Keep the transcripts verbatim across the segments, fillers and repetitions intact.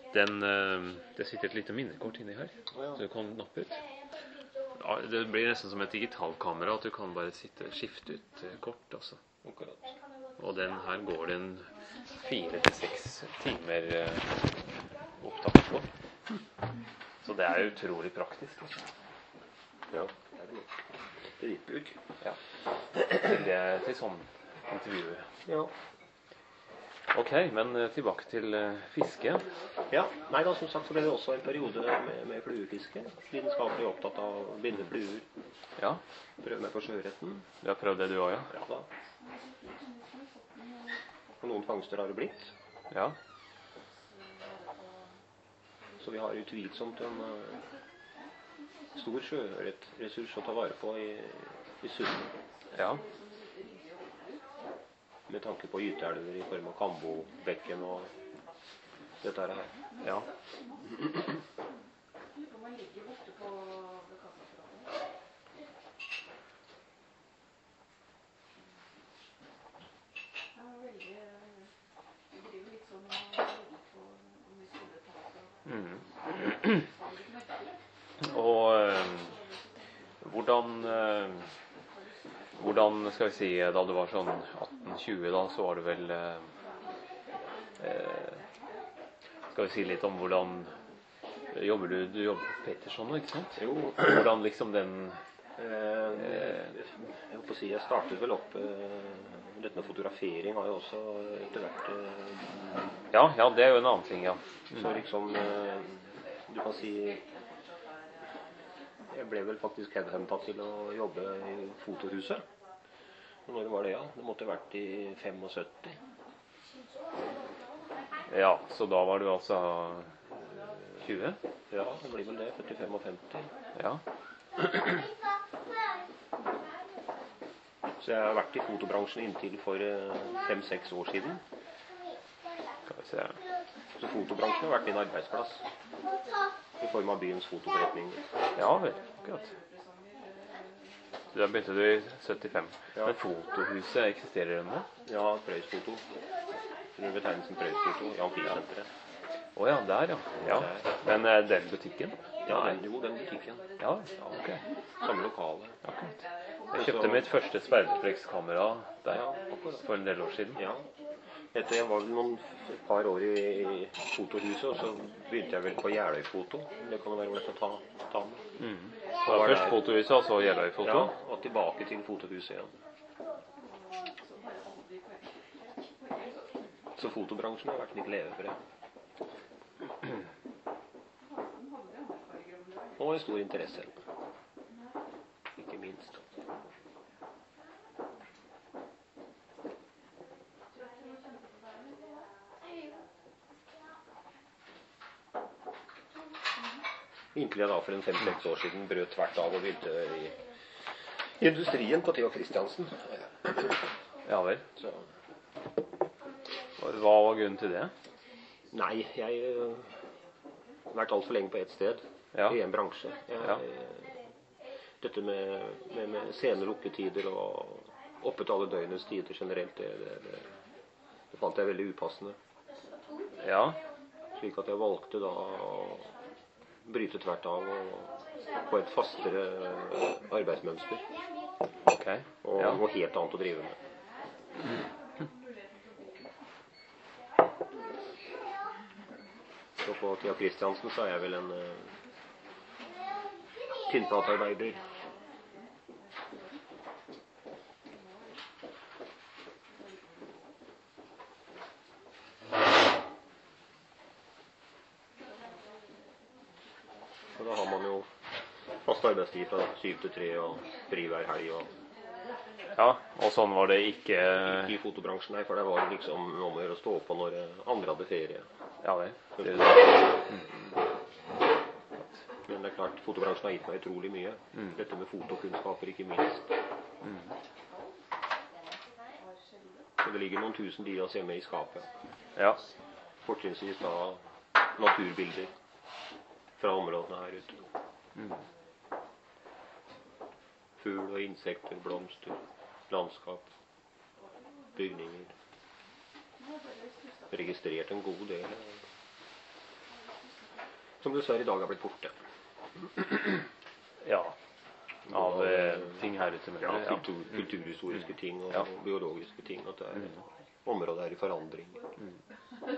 Den, det sitter et lite minnekort inni her, oh, ja. så du kan nappe ut. Ja, det blir nesten som et digitalkamera, at du kan bare sitte og skifte ut kort, altså. Akkurat. Og den her går det en fire til seks timer opptak på. Så det er utrolig praktisk, altså. Ja, det er det nok. Det er ditt bruk. Ja, til, det, til sånn intervjuer. Ja. Ok, men tilbake til fiske. Ja, nei da, som sagt så ble det også en periode med, med fluefiske. Lidenskapelig opptatt av å binde fluer. Ja. Prøve meg på sjøretten. Du har prøvd det du også, ja? Ja da. Og noen fangster har det blitt. Ja. Så vi har utvilsomt en uh, stor sjøørretressurs å ta vare på i, i Sunden. Ja. Med tanke på gyteelver i form av Kambobekken og dette her. Ja. Mm. Og øh, hvordan øh, hvordan skal vi si, da du var sånn atten tjue da, så var det vel eh, skal vi si litt om hvordan jobber du, du jobber på Peterson, ikke sant? Jo. Hvordan liksom den eh, jeg håper å si, jeg startet vel opp eh, dette med fotografering har jo også etter hvert eh, ja, ja, det er jo en annen ting, ja. Mm. Så liksom eh, du kan si jeg ble vel faktisk headhuntet til å jobbe i fotohuset. Og når var det, ja? Det måtte ha vært i syttifem. Ja, så da var du altså tjue? Ja, det blir vel det, født i femtifem. Ja. Så jeg har vært i fotobransjen inntil for fem-seks år siden. Skal vi se. Så fotobransjen har vært min arbeidsplass. I form av byens fotoforretninger. Ja vel, akkurat. Så da begynte du i syttifem. Ja. Men fotohuset, eksisterer det nå? Ja, Prøysfoto. Det er betegnelsen Prøysfoto, Jan Fie-senteret. Å ja, der ja. ja. Men uh, den butikken? Ja, den, jo, den butikken. Ja, ok. Samme lokale. Akkurat. Jeg kjøpte mitt første sperreflekskamera der ja, for en del år siden. Ja. Etter jeg var vel noen et par år i, i fotohuset, og så begynte jeg vel på Jeløyfoto. Det kan jo være ålreit å ta, ta med. Mm. Så var først fotohuset, og så Jeløyfoto? Ja, og tilbake til fotohuset igjen. Så fotobransjen har vært litt leveføre. Og en stor interesse. Ikke minst. Inntil jeg da for en fem-seks år siden brøt tvert av og begynte i industrien på Theo Christiansen. Ja vel. Så. Hva var grunnen til det? Nei, jeg har vært alt for lenge på ett sted. Ja. I en bransje. Jeg, ja. Dette med, med, med sene lukketider og oppet alle døgnets tider generelt, det, det, det, det fant jeg veldig upassende. Ja. Slik at jeg valgte da å bryte tvert av og få et fastere arbeidsmønster. Okay. Og ja. noe helt annet å drive med. Så på Thea Christiansen så er jeg vel en uh, tynnplatearbeider. Og da har man jo fast arbeidstid fra syv til tre og fri hver helg. Og ja, og sånn var det ikke... Ikke i fotobransjen, nei, for det var liksom noe med å stå på når andre hadde ferie. Ja, det. det, det. Mm. Men det er klart, fotobransjen har gitt meg utrolig mye. Mm. Dette med fotokunnskaper, ikke minst. Mm. Så det ligger noen tusen dias hjemme i skapet. Ja. Fortrinnsvis da naturbilder fra områdene her ute. Mm. Fugl og insekter, blomster, landskap, bygninger. Registrert en god del som du ser i dag har blitt borte. Ja. Av eh, ting her ute. Ja, kultur, kulturhistoriske ting og ja. biologiske ting. At det er mm. området er i forandring. Mm.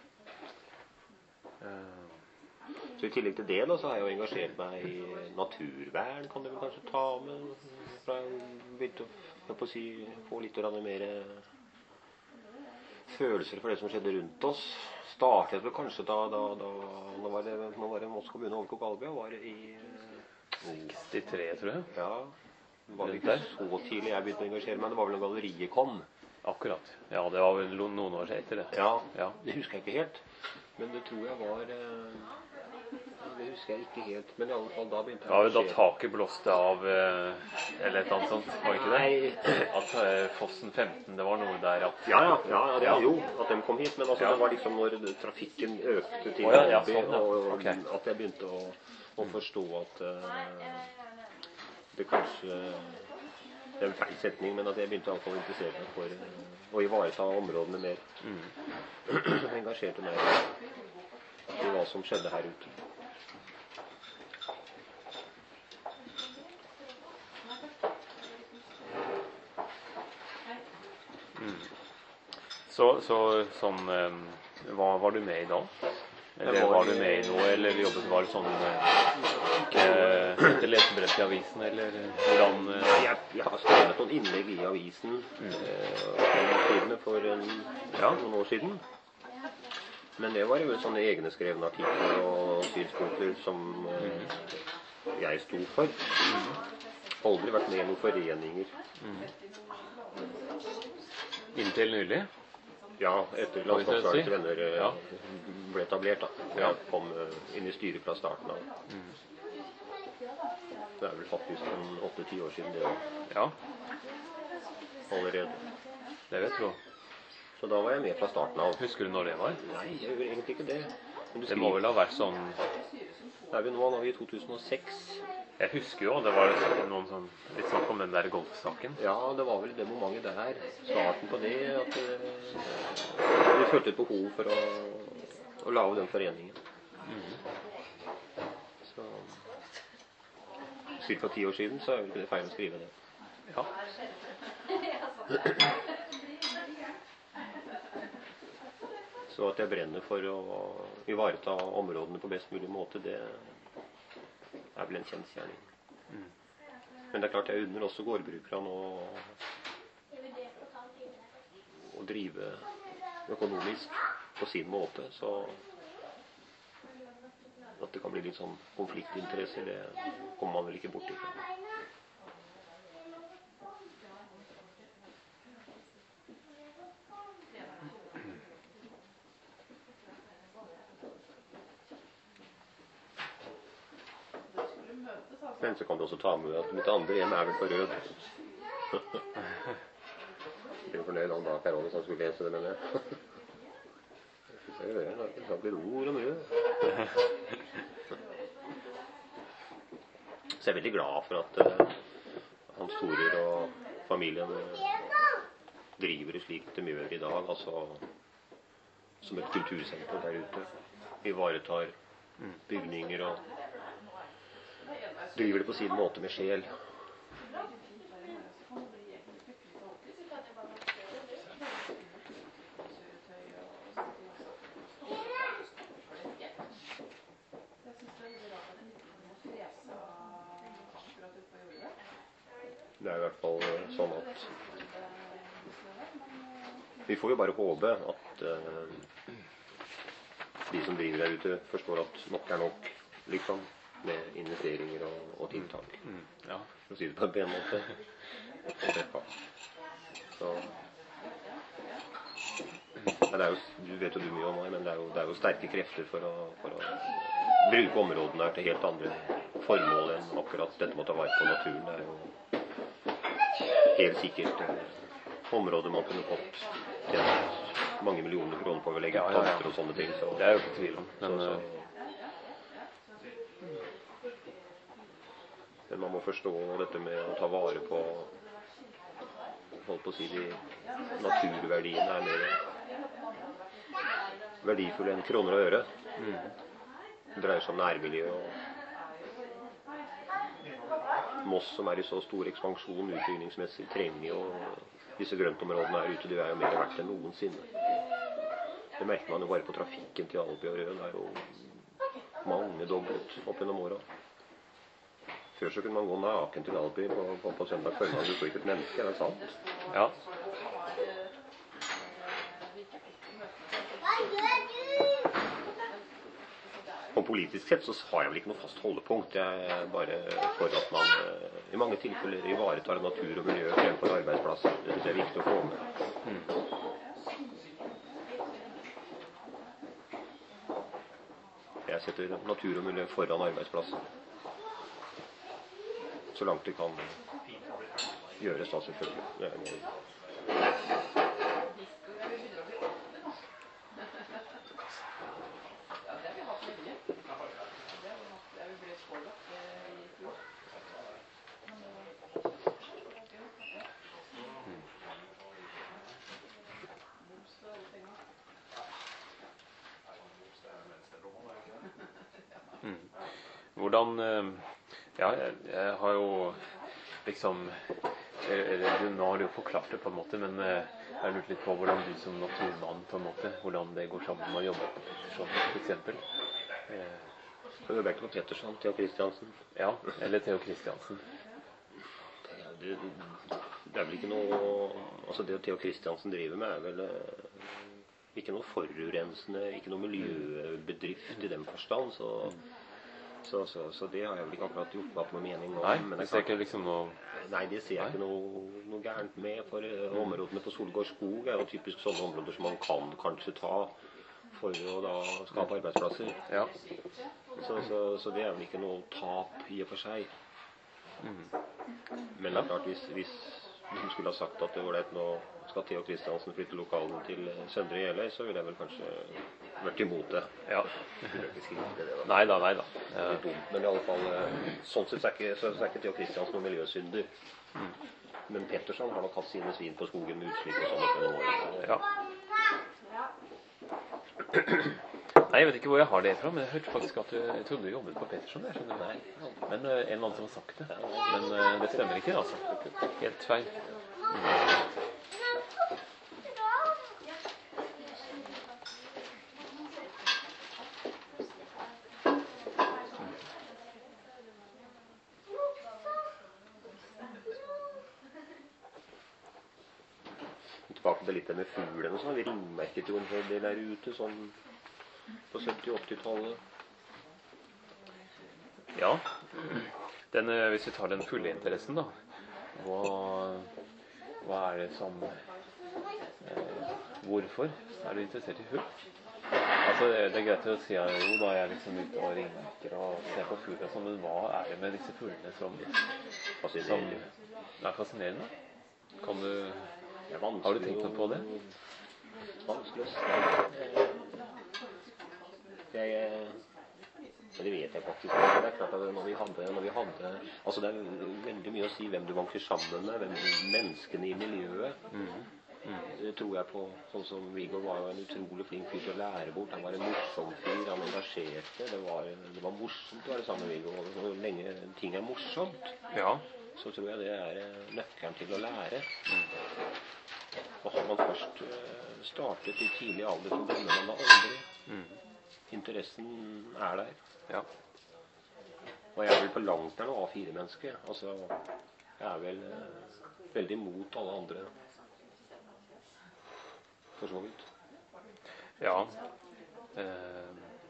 Uh. Så i tillegg til det da, så har jeg jo engasjert meg i naturvern, kan du vel kanskje ta med. Fra jeg begynte å, å si, få litt mer følelser for det som skjedde rundt oss. Startet vel kanskje da, da, da nå var det, nå var det Moss kommune overtok Albia, var det i sekstitre, tror jeg. Ja, det var ikke så tidlig jeg begynte å engasjere meg. Det var vel når galleriet kom. Akkurat. Ja, det var vel noen år etter det. Ja, ja, det husker jeg ikke helt. Men det tror jeg var... Det husker jeg ikke helt. Men i alle fall da begynte jeg å engasjere. Ja, da taket blåste av, eller et annet sånt, var ikke det? At Fossen femten, det var noe der at... Ja, ja, ja, det er jo at de kom hit. Men altså, ja. det var liksom når trafikken økte til oh, ja, ja, Albia, sånn, ja. og okay. at jeg begynte å... og forstå at uh, det kanskje det er en feil setning, men at jeg begynte å interessere meg for uh, å ivareta områdene mer. Mm. Engasjerte meg i hva som skjedde her ute. Mm. Så, så sånn, um, hva var du med i da? Eller var du med i noe, eller jobbet var det sånn eh, etter lesebrett i avisen, eller hvordan eh... jeg, jeg har skrevet noen innlegg i avisen mm. eh, for en, ja, noen år siden. Men det var jo sånne egne skrevne artikler og synspunkter som eh, jeg sto for. Mm. Aldri vært med i noen foreninger. Mm. Inntil nylig? Ja, etter Landskapsverkets venner ja. ble etablert da. Og jeg kom inn i styret fra starten av. Mm. Det er vel faktisk en åtte-ti år siden det var. Ja. Allerede. Det vet du. Så da var jeg med fra starten av. Husker du når det var? Nei, jeg gjør egentlig ikke det. Men det må vel ha vært sånn... Det er vi nå, nå er vi i to tusen og seks. Jeg husker jo, det var noen sånn, litt snakk om den der golfsaken. Ja, det var vel det momentet der. Starten på det, at uh, vi følte et behov for å, å lage den foreningen. Mm. Så cirka ti år siden, så er det feil å skrive det. Ja. Så at jeg brenner for å ivareta områdene på best mulig måte, det er vel en kjensgjerning. Mm. Men det er klart jeg unner også gårdbrukerne å, å drive økonomisk på sin måte, så at det kan bli litt sånn konfliktinteresser, det kommer man vel ikke bort ifra. Men så kan du også ta med at mitt andre hjem er vel for rød. Jeg ble fornøyd om da Per Åge som skulle lese det, men jeg synes jeg gjør det. Det blir ord om rød. Så jeg er veldig glad for at uh, Hans Torer og familien driver det slik de gjør i dag, altså som et kultursenter der ute. Ivaretar bygninger og driver det på sin måte med sjel. Det er i hvert fall sånn at vi får jo bare håpe at uh, de som driver der ute forstår at nok er nok, liksom, med investeringer og, og tiltak. Mm, ja. For å si det på en pen måte. Så ja, det er jo, du vet jo du mye om meg, men det er jo, det er jo sterke krefter for å, for å bruke områdene her til helt andre formål enn akkurat dette med å ta vare på naturen. Det er jo helt sikkert eh, områder man kunne fått tjent mange millioner kroner på å legge ja, ja, ja. og sånne ting. Så, det er jo ikke tvil om. Men, så, så, men man må forstå dette med å ta vare på, holdt på å si, de naturverdiene er mer verdifulle enn kroner og øre. Mm. Det dreier seg om nærmiljø og Moss, som er i så stor ekspansjon utbyggingsmessig, trenger jo disse grøntområdene her ute. Det er jo mer verdt enn noensinne. Det merker man jo bare på trafikken til Alby og Røen. Det er jo mange dobbelt opp gjennom året. Før så kunne man gå naken til Alby på, på, på søndag før man så ikke et menneske, er det sant? Ja. Og politisk sett så har jeg vel ikke noe fast holdepunkt. Jeg er bare for at man i mange tilfeller ivaretar natur og miljø fremfor arbeidsplasser. Det synes jeg er viktig å få med. Mm. Jeg setter natur og miljø foran arbeidsplasser. Så langt det kan gjøres da, selvfølgelig. Det er noe. Hvordan, ja, jeg, jeg har jo liksom, eller, nå har du jo forklart det på en måte, men jeg har lurt litt på hvordan du som naturmann på en måte, hvordan det går sammen med å jobbe på Peterson, for eksempel. Du jobber ikke på Peterson, Theo Kristiansen? Ja, eller Theo Kristiansen. Det, det, det er vel ikke noe, altså det Theo Kristiansen driver med er vel ikke noe forurensende, ikke noe miljøbedrift i den forstand, så... Så, så, så det har jeg vel ikke akkurat gjort meg på noe mening om. Nei, men det ser ikke liksom noe... Nei, det ser jeg ikke noe, noe gærent med, for uh, områdene på Solgård skog er jo typisk sånne områder som man kan kanskje ta for å da skape arbeidsplasser. Ja. Så, så, så det er vel ikke noe tap i og for seg. Mm. Men det er klart, hvis, hvis du skulle ha sagt at det var det nå skal Theo Kristiansen flytte lokalen til Søndre Jeløy, så ville jeg vel kanskje vært imot det. Ja. Det det, da. Nei da, nei da. Det er dumt, men i alle fall, sånn sett er ikke, så er ikke Theo Kristiansen noen miljøsynder. Mm. Men Petterson har nok hatt sine svin på skogen med utslipp og sånn opp gjennom året. Ja. Nei, jeg vet ikke hvor jeg har det fra, men jeg hørte faktisk at du, jeg trodde du jobbet på Petterson, jeg skjønner det. Men uh, en eller annen som har sagt det. Men uh, det stemmer ikke, altså. Helt feil. Mm. Tilbake til litt det med fuglene, så har vi ringmerket jo en hel del der ute, sånn på sytti-åtti-tallet. Ja, den, hvis vi tar den fulle interessen da, hva, hva er det som, eh, hvorfor er du interessert i fugl? Altså, det, det er greit å si at jo, da er jeg liksom ute og ringmerker og ser på fugler og sånn, men hva er det med disse fuglene som, som er fascinerende? Kan du... Har du tenkt noe på det? Vanskelig å si. Jeg, det vet jeg faktisk ikke. Det er klart at når vi hadde, når vi hadde altså det er veldig mye å si hvem du vanker sammen med, hvem menneskene i miljøet. Mm. Mm. Det tror jeg på. Sånn som Viggo var jo en utrolig flink fyr til å lære bort. Han var en morsom fyr, han engasjerte. Det var, det var morsomt å være sammen med Viggo. Så lenge ting er morsomt, ja, så tror jeg det er nøkkelen til å lære. Mm. Og har man først startet i tidlig alder, så glemmer man det aldri. Mm. Interessen er der. Ja. Og jeg er vel på langt der noe A fire-menneske. Altså, jeg er vel eh, veldig mot alle andre. For så vidt. Ja. Eh.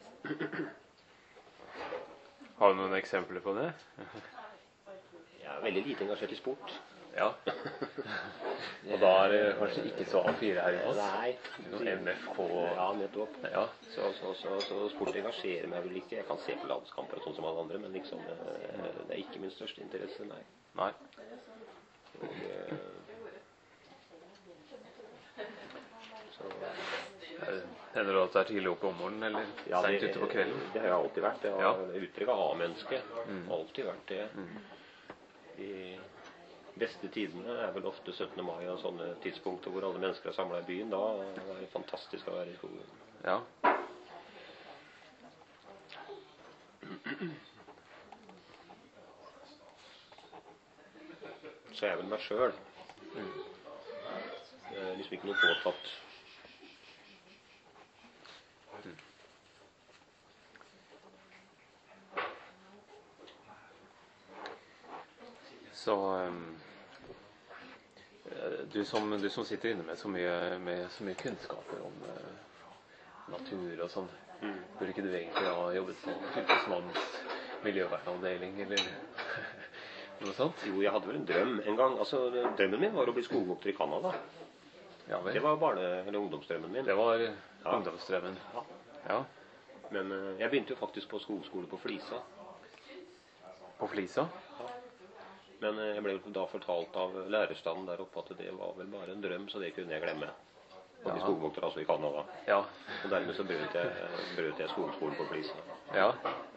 Har du noen eksempler på det? Jeg er veldig lite engasjert i sport. Ja. Og da er det kanskje ikke så A fire her i oss? Nei. Noen M F K? Ja, nettopp. Ja. Så, så, så, så sport engasjerer meg vel ikke. Jeg kan se på landskamper og sånn som alle andre, men liksom, det er ikke min største interesse, nei. Nei. Og, så... Hender det at det er tidlig oppe om morgenen, eller ja, sent ute på kvelden? Det har jeg alltid vært. Jeg har ja. uttrykket A-menneske. Mm. Alltid vært det. Mm. I beste tidene er vel ofte syttende mai og sånne tidspunkter hvor alle mennesker er samlet i byen. Da er det fantastisk å være i skogen. Ja. Så er jeg vel meg selv. Det er liksom ikke noe påtatt. Så um, du, som, du som sitter inne med så mye, med så mye kunnskaper om uh, natur og sånn, mm. burde ikke du egentlig ha jobbet på fylkesmannens miljøvernavdeling eller noe sånt? Jo, jeg hadde vel en drøm en gang. Altså, drømmen min var å bli skogvokter i Canada. Ja, vel. Det var barne- eller ungdomsdrømmen min. Det var ja. ungdomsdrømmen. Ja. Ja. Men uh, jeg begynte jo faktisk på skogskole på Flisa. På Flisa? Ja. Men uh, jeg ble jo da fortalt av lærerstanden der oppe at det var vel bare en drøm, så det kunne jeg glemme. Og de skogvokter altså i Canada. Ja. Og dermed så brøt jeg, brøt jeg skogskolen på Flisa. Ja.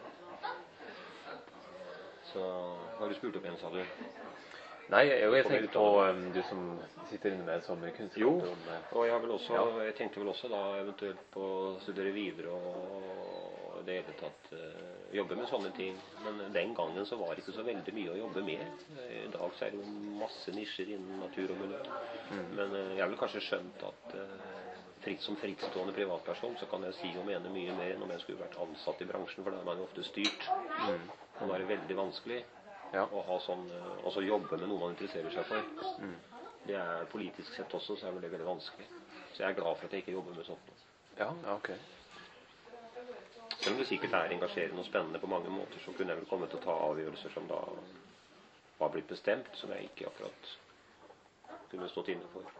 Så hva har du spurt opp igjen, sa du? Nei, jeg, jeg tenkte på um, du som sitter inne med så mye kunnskap jo, om uh, og jeg, vil også, ja. jeg tenkte vel også da eventuelt på å studere videre og det hele tatt uh, jobbe med sånne ting. Men den gangen så var det ikke så veldig mye å jobbe med. I dag så er det jo masse nisjer innen natur og miljø. Mm. Men uh, jeg har vel kanskje skjønt at uh, fritt som frittstående privatperson så kan jeg si og mene mye mer enn om jeg skulle vært ansatt i bransjen, for da er man jo ofte styrt. Mm. Og da er det veldig vanskelig. Ja. Og ha sånn, også jobbe med noe man interesserer seg for. Mm. Det er politisk sett også, så er det veldig vanskelig. Så jeg er glad for at jeg ikke jobber med sånt. Ja, ok. Selv om det sikkert er engasjerende og spennende på mange måter, så kunne jeg vel komme til å ta avgjørelser som da var blitt bestemt, som jeg ikke akkurat kunne stått inne for.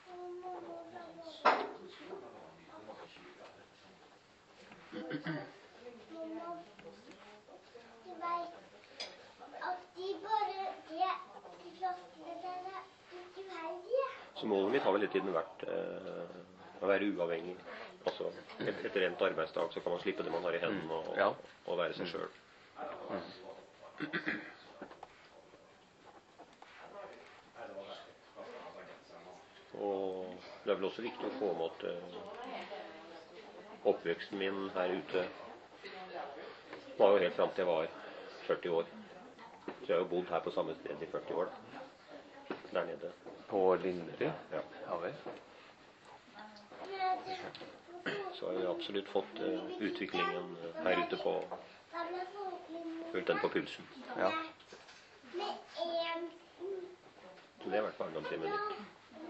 Så målet mitt har vel hele tiden vært eh, å være uavhengig. Altså, et, etter rent arbeidsdag så kan man slippe det man har i hendene og, ja. og være seg selv. Mm. Og det er vel også viktig å få med at eh, oppveksten min her ute var jo helt frem til jeg var førti år. Så jeg har jo bodd her på samme sted i førti år. Der nede. På Linderud? Ja. Ja vel. Så har jeg absolutt fått uh, utviklingen her ute på følt den på pulsen. Ja. Så det har vært barndomshjemmet mitt.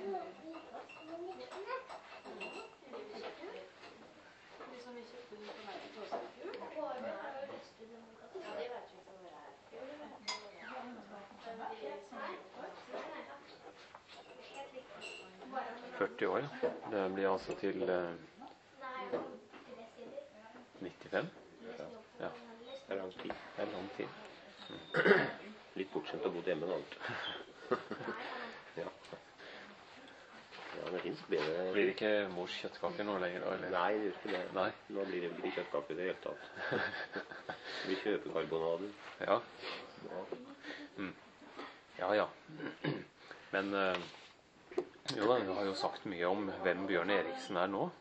førti år, det blir altså til uh, nittifem. Ja. Ja. Det er lang tid. Det er lang tid. Mm. Litt bortskjemt å bo hjemme nå. Ja. Ja, det finnes bedre. Blir det ikke mors kjøttkaker nå lenger? Eller? Nei, det gjør ikke det. Nei. Nå blir det ikke kjøttkaker i det hele tatt. Vi kjøper karbonader. Ja. Ja, mm. Ja. ja. Men uh, jo da, du har jo sagt mye om hvem Bjørn Eriksen er nå.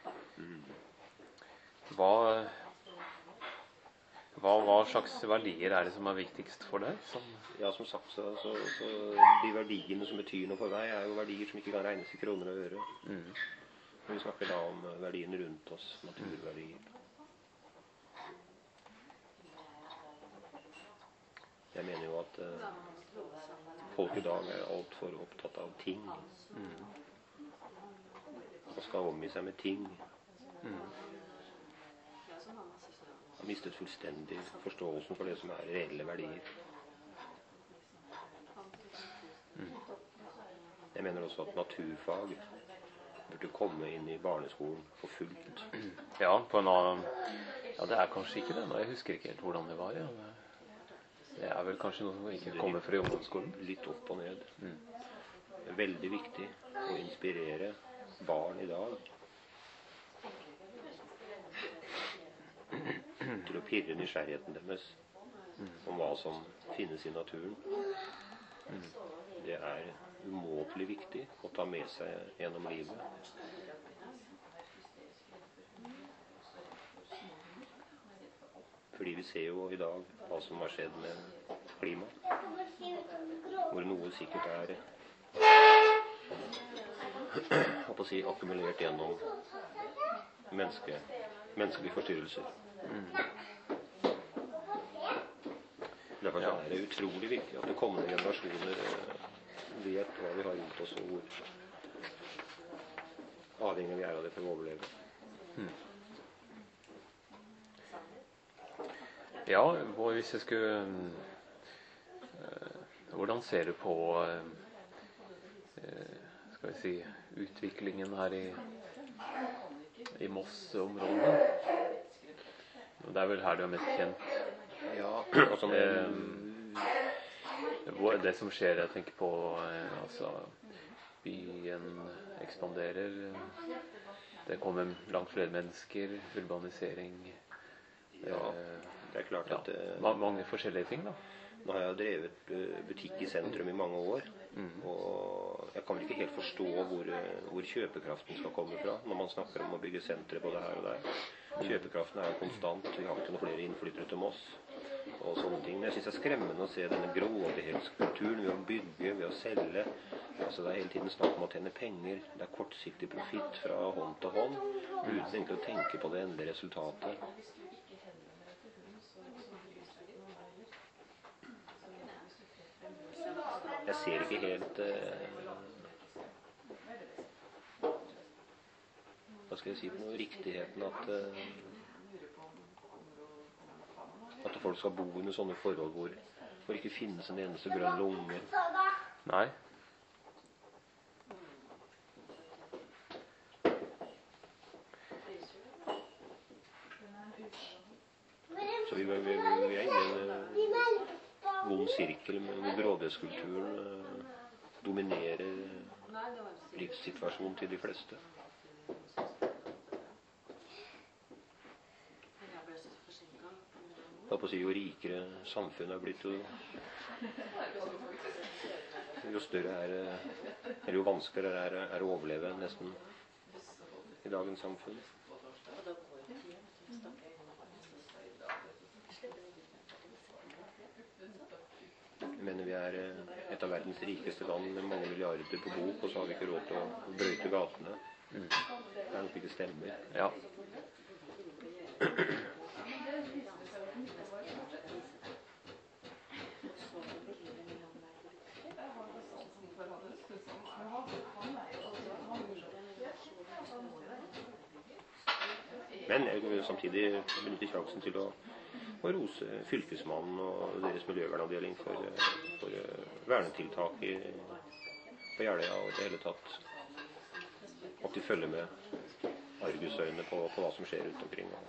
Hva, hva, hva slags verdier er det som er viktigst for deg? Som ja, som sagt, så, så, så de verdiene som betyr noe for deg, er jo verdier som ikke kan regnes i kroner og øre. Mm. Vi snakker da om verdiene rundt oss, naturverdier. Jeg mener jo at uh, folk i dag er alt for opptatt av ting. Mm. Man skal omgi seg med ting. Mm. Har mistet fullstendig forståelsen for det som er reelle verdier. Mm. Jeg mener også at naturfag burde komme inn i barneskolen for fullt. Ja, på en annen... Ja, det er kanskje ikke det. Jeg husker ikke helt hvordan det var. Ja. Det er vel kanskje noe som ikke kommer fra ungdomsskolen. Litt opp og ned. Mm. Det er veldig viktig å inspirere barn i dag til å pirre nysgjerrigheten deres om hva som finnes i naturen. Mm. Det er umåtelig viktig å ta med seg gjennom livet. Fordi vi ser jo i dag hva som har skjedd med klima. Hvor noe sikkert er hva å si, akkumulert gjennom menneske, menneskelige forstyrrelser. Mm. Derfor ja. Er det utrolig viktig at det kommende generasjoner vet hva vi har rundt oss, og hvor avhengig vi er av det for å overleve. Mm. Ja, hvis jeg skulle øh, hvordan ser du på øh, skal vi si utviklingen her i i Moss-området? Det er vel her du er mest kjent. Ja, altså eh, det som skjer, jeg tenker på eh, altså byen ekspanderer, det kommer langt flere mennesker, urbanisering. Ja, det er klart at ja, mange forskjellige ting da. Nå har jeg drevet butikk i sentrum i mange år, mm. og jeg kan vel ikke helt forstå hvor, hvor kjøpekraften skal komme fra når man snakker om å bygge sentre både her og der. Kjøpekraften er jo konstant, vi har ikke noen flere innflyttere til Moss og sånne ting. Men jeg synes det er skremmende å se denne grådighetskulturen ved å bygge, ved å selge. Altså det er hele tiden snakk om å tjene penger, det er kortsiktig profitt fra hånd til hånd, uten egentlig å tenke på det endelige resultatet. Jeg ser ikke helt eh, hva skal jeg si på noe, riktigheten at eh, at folk skal bo under sånne forhold hvor hvor det ikke finnes en eneste grønn lunge. Nei. Så vi, vi, vi, vi er inne i en vond sirkel med grådighetskulturen eh, dominerer livssituasjonen til de fleste. Jeg på å si, jo rikere samfunnet er blitt, jo, jo større er eller jo vanskeligere er, er å overleve nesten i dagens samfunn. Jeg mener vi er et av verdens rikeste land med mange milliarder på bok, og så har vi ikke råd til å brøyte gatene. Mm. Det er nok ikke stemmer. Ja. Men jeg vil samtidig benytte sjansen til å, å rose fylkesmannen og deres miljøvernavdeling for, for vernetiltak i, på Jeløya og det hele tatt at de følger med argusøyne på, på hva som skjer rundt omkring og,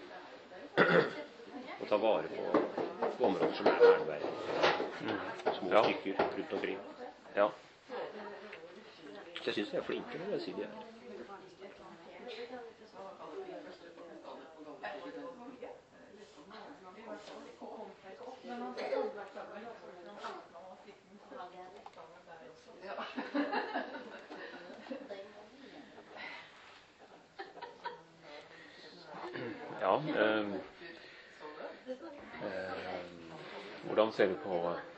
og ta vare på, på områder som er verneverdige. Mm. Små ja. Stykker rundt omkring. Ja. Så jeg synes de er flinke, det vil jeg si de er. Ja, eh, eh, hvordan ser du på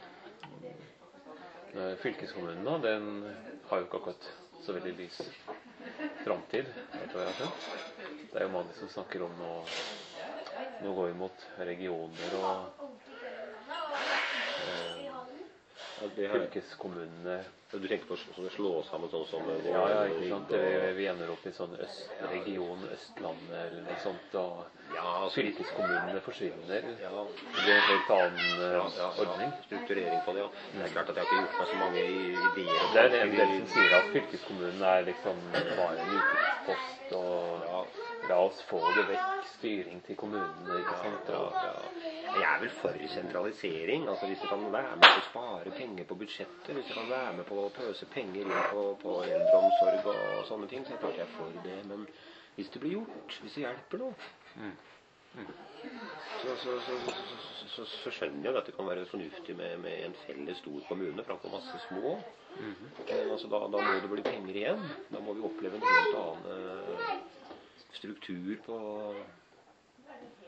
eh, fylkeskommunen da? Den har jo ikke akkurat så veldig lys fremtid, etter hva jeg har skjønt. Det er jo mange som snakker om å, nå går vi mot regioner og eh, fylkeskommunene. Du tenker på sånn slå sammen sånn som det, ja, ja, ikke sant. Vi, vi ender opp i sånn østregion, Østlandet eller noe sånt, og ja, altså, fylkeskommunene forsvinner. Ja. Det blir en helt annen uh, ja, ja, ordning. Ja, strukturering på det, ja. Det er klart at jeg har ikke gjort meg så mange ideer. Det er en del som sier at fylkeskommunen er liksom bare en utgiftspost, og ja, la oss få det vekk, styring til kommunene, ikke sant? Ja, ja, ja. Jeg er vel for sentralisering, altså hvis du kan være med på å spare penger på budsjettet, hvis du kan være med på å pøse penger inn på, på eldreomsorg og sånne ting, så er klart jeg er for det, men hvis det blir gjort, hvis det hjelper noe, mm. Mm. Så, så, så, så, så skjønner jeg at det kan være fornuftig med, med en felles stor kommune framfor masse små, mm. men altså da, da må det bli penger igjen, da må vi oppleve en helt annen struktur på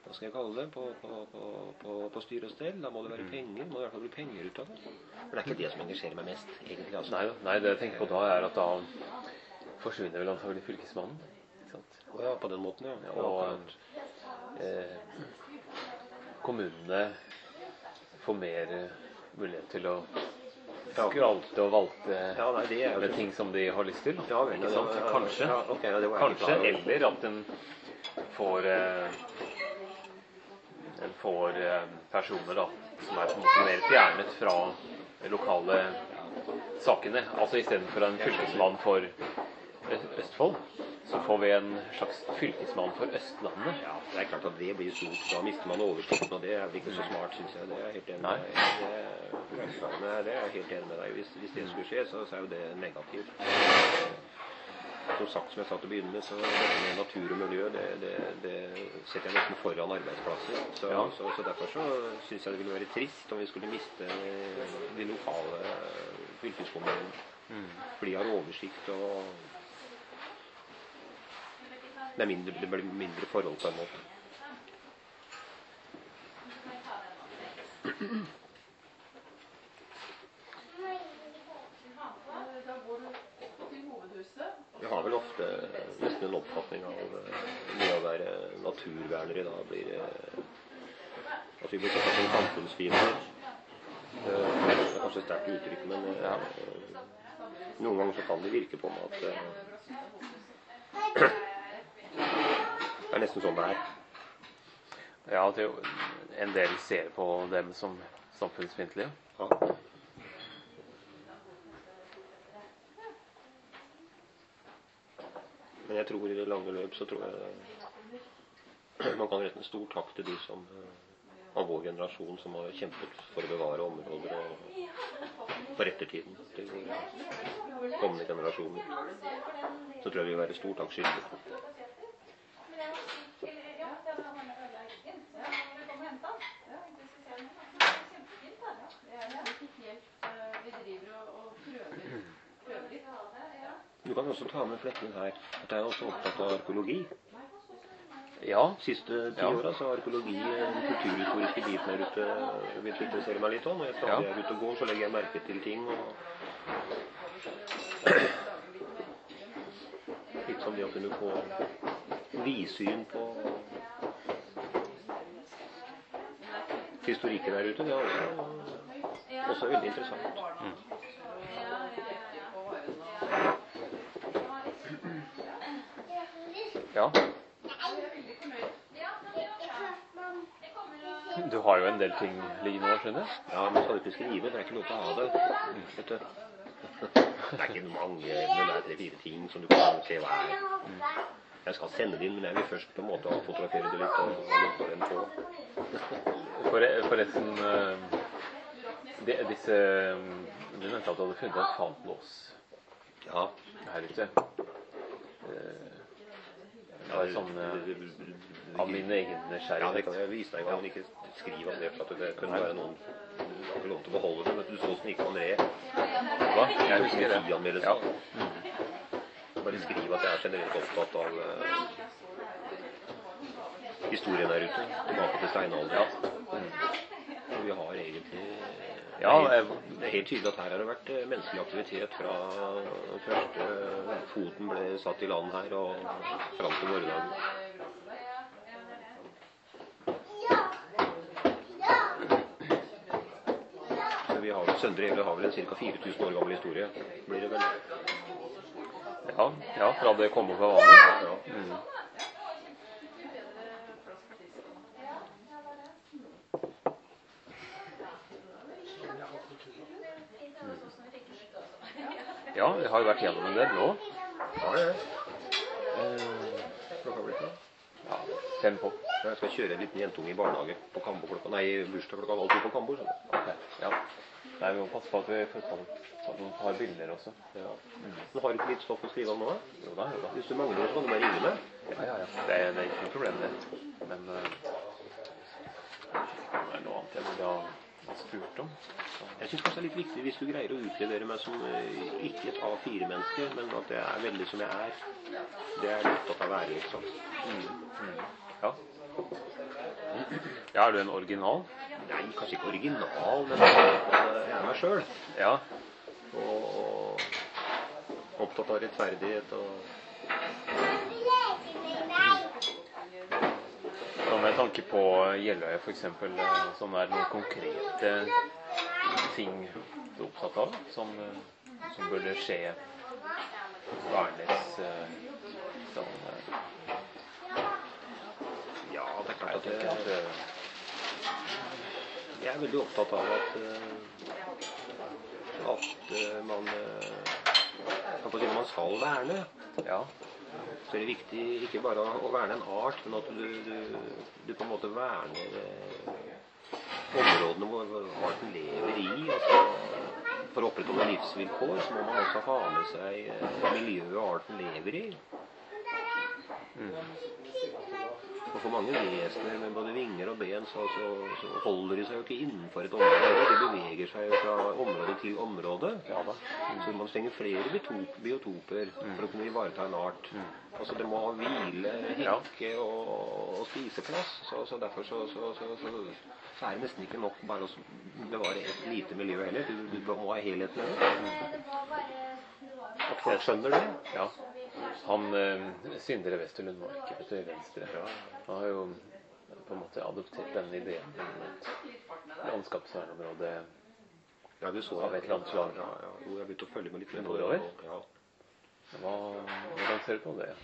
hva skal jeg kalle det, på, på, på, på, på styr og stell. Da må det være Mm. penger, det må i hvert fall bli penger ut av det. Men det er ikke det som engasjerer meg mest, egentlig. Altså. Nei, nei, det jeg tenker på da er at da forsvinner vel antagelig fylkesmannen, ikke sant? Å ja, på den måten, ja. Ja, Ja, og akkurat. eh, kommunene får mer eh, mulighet til å Ja. skralte og valte Ja, nei, det er jo med så- ting som de har lyst til. Ja, vel, ikke ja, sant? ja, ja, Kanskje, ja, ok, ja, det var jeg ikke kanskje klar over. eller at den får eh, den får eh, personer da, som er på en måte mer fjernet fra lokale sakene. Altså i stedet for en fylkesmann for Ø- Østfold, så får vi en slags fylkesmann for Østlandet. Ja, det er klart at det blir stort. Da mister man oversikten, og det er vel ikke så smart, synes jeg. Det er jeg helt enig Nei. med deg. Det, er- det er jeg helt enig med deg. Hvis, hvis det skulle skje, så, så er jo det negativt. Som sagt, som jeg sa til å begynne med, så dette med natur og miljø, det, det, det setter jeg nesten foran arbeidsplasser. Så, Ja. så, så derfor så synes jeg det ville være trist om vi skulle miste de lokale fylkeskommunene. Mm. For de har oversikt, og det, er mindre, det blir mindre forhold på en måte. Vi har vel ofte nesten en oppfatning av eh, det å være naturvernere da blir eh, at vi blir sett som samfunnsfiender. Eh, Det er kanskje et sterkt uttrykk, men eh, noen ganger så kan det virke på meg at eh, det er nesten sånn det er. Ja, at jo en del ser på dem som samfunnsfiendtlige. Ja. Men jeg tror i det lange løp så tror jeg man kan rette en stor takk til de som eh, av vår generasjon som har kjempet for å bevare områder og for ettertiden til våre kommende generasjoner. Så tror jeg vi vil være stor takk skyldig. Du kan også ta med flekken her at jeg er også opptatt av arkeologi. Ja, Siste ti Ja. åra så har arkeologi den kulturhistoriske biten her ute begynt å interessere meg litt om. Når jeg stadig Ja. er ute og går, så legger jeg merke til ting. Og litt som det å kunne få vidsyn på historikken her ute. Det er også, også veldig interessant. ja. Du har jo en del ting liggende nå, skjønner jeg. Ja, men skal du ikke skrive? Det er ikke noe til å ha det. Vet du. Det er ikke mange, men det er tre-fire ting som du kan se hva er. Jeg skal sende det inn, men jeg vil først på en måte fotografere det litt og lukke den på. For, forresten, eh, de, disse Du nevnte at du hadde funnet et fantlås Ja. her ute. Eh, Det var sånn eh, av min egen Ja, det nysgjerrighet. kan jeg vise deg, men ikke skrive om det, for at det kunne være noen du har ikke lov til å beholde det, men du så åssen gikk André. Hva? Jeg husker det. Politianmeldelse. Ja. Bare skriv at jeg er generelt opptatt av uh, historien her ute, tilbake til steinalderen. Og vi har egentlig Ja, det, er jeg- helt, det er helt tydelig at her har det vært eh, menneskelig aktivitet fra den første eh, foten ble satt i land her og fram til våre dager. Så vi har vel Søndre Ele har vel en ca. fire tusen år gammel historie, blir det vel? Ja, ja, fra det kom opp av vannet. Ja. Mm. Ja, vi har jo vært gjennom en del nå. Ja, ja. Klokka blir det. Ja, fem på. Jeg skal kjøre en liten jentunge i barnehage på Kambo klokka, nei, bursdag klokka halv to på Kambo. skjønner du. Ok, ja. Nei, vi må passe på at vi får tatt tatt noen par bilder også. Ja. Men har du ikke litt stoff å skrive om nå? Da? Jo da, jo da. Hvis du mangler det, så kan du bare ringe meg. Ja, ja, ja. Det er, det er ikke noe problem det. Men uh, det er noe annet jeg ville ha ha spurt om. Så. Jeg synes kanskje det er litt viktig hvis du greier å utlevere meg som eh, ikke et A fire menneske, men at jeg er veldig som jeg er. Det er jeg opptatt av å være, liksom. Mm, mm. Ja. Ja, er du en original? Nei, kanskje ikke original, men jeg er meg selv. Ja. Og, og opptatt av rettferdighet og... Så med tanke på Jeløya for eksempel, som er noen konkrete ting du er opptatt av, som, som burde skje vernes sånn... Ja, det er klart at jeg, at jeg er veldig opptatt av at, at man, man skal verne. Ja. Så er det viktig ikke bare å verne en art, men at du, du, du på en måte verner områdene hvor arten lever i. Altså, for å opprettholde livsvilkår så må man også ha med seg miljøet arten lever i. Mm. Og for mange vesener med både vinger og ben så, så, så holder de seg jo ikke innenfor et område. De beveger seg fra område til område. Ja, da. Mm. Så man trenger flere biotoper mm. for å kunne ivareta en art. Mm. Altså det må ha hvile, hekke og, og spiseplass. Så, så derfor så, så, så, så, så er det nesten ikke nok bare å bevare et lite miljø heller. Du, du må ha helheten med. At folk skjønner det. Ja. Han, eh, Sindre Westerlund Marke, vet du, i Venstre, ja. Han har jo på en måte adoptert denne ideen om et landskapsvernområde ja, du så av et eller annet slag. Ja, ja. Jo, jeg begynte å følge med litt med nordover. Ja. Hva, hvordan ser du på det?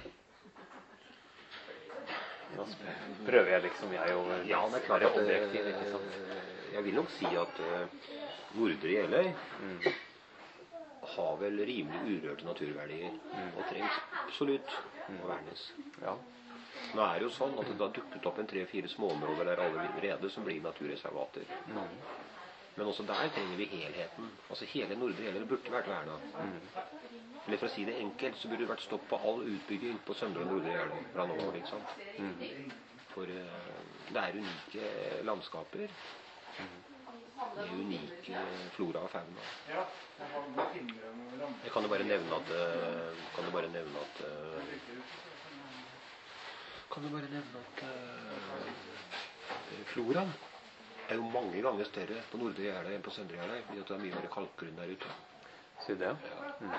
Nå prøver jeg liksom jeg å ja, det er klart være objektiv, ikke sant? Jeg vil nok si at uh, Nordre Jeløy mm. har vel rimelig urørte naturverdier mm. og trengs absolutt mm. å vernes. Ja. Nå er det jo sånn at det har dukket opp en tre-fire småområder der allerede som blir naturreservater. Mm. Men også der trenger vi helheten. Altså hele Nordre Jeløy burde vært vernet. Mm. Eller for å si det enkelt, så burde det vært stopp på all utbygging på Søndre og Nordre Jeløy fra nå, liksom. Mm. For uh, det er unike landskaper. Mm. Det er unike flora og fauna. Jeg kan jo bare nevne at kan jo bare nevne at kan jo bare nevne at uh, floraen er jo mange ganger større på Nordre Jeløy enn på Søndre Jeløy, fordi det er mye mer kalkgrunn der ute. Sier det? Ja. Mm.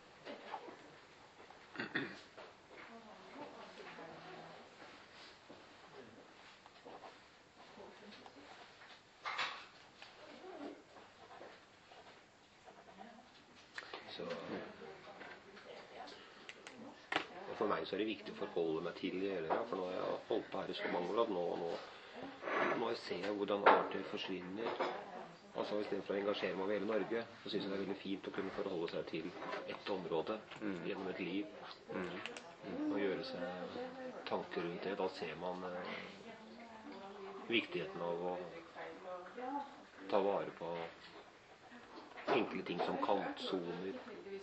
For meg så er det viktig å forholde meg til Jeløya, for nå har jeg holdt på her i så mange år at nå, nå, nå ser jeg hvordan arter forsvinner. Altså i stedet for å engasjere meg over hele Norge, så synes jeg det er veldig fint å kunne forholde seg til ett område mm. gjennom et liv. Mm. Mm. Og gjøre seg tanker rundt det. Da ser man eh, viktigheten av å ta vare på enkle ting som kantsoner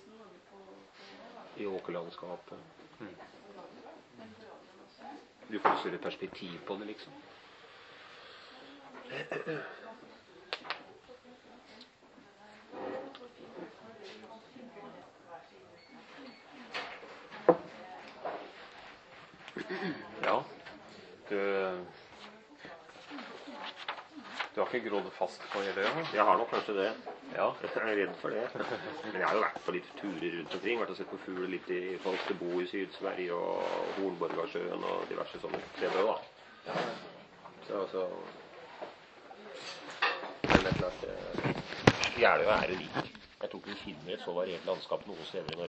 i åkerlandskapet. Mm. Du får større perspektiv på det, liksom. Ja, du Du har ikke grodd fast på Jeløya? Jeg har nok kanskje det. Ja. Jeg er redd for det. Men jeg har jo vært på litt turer rundt omkring. Vært og sett på fugler litt i Falsterbo i Syd-Sverige og Hornborgasjøen og diverse sånne steder da. Ja. Så altså... Men det er klart, Jeløya er unik. Jeg tror ikke vi finner et så variert landskap noen steder i Norge.